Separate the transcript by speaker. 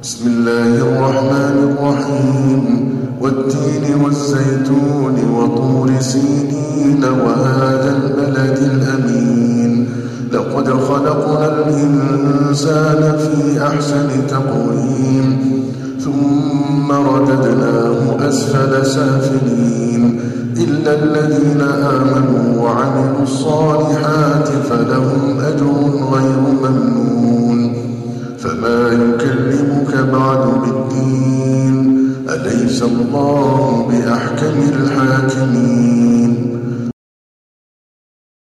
Speaker 1: بسم الله الرحمن الرحيم والتين والزيتون وطور سينين وهذا البلد الأمين لقد خلقنا الإنسان في أحسن تقويم ثم رددناه أسفل سافلين إلا الذين آمنوا وعملوا الصالحات فلهم أجر غير ممنون فما يكلمك بعد بالدين أليس الله بأحكم الحاكمين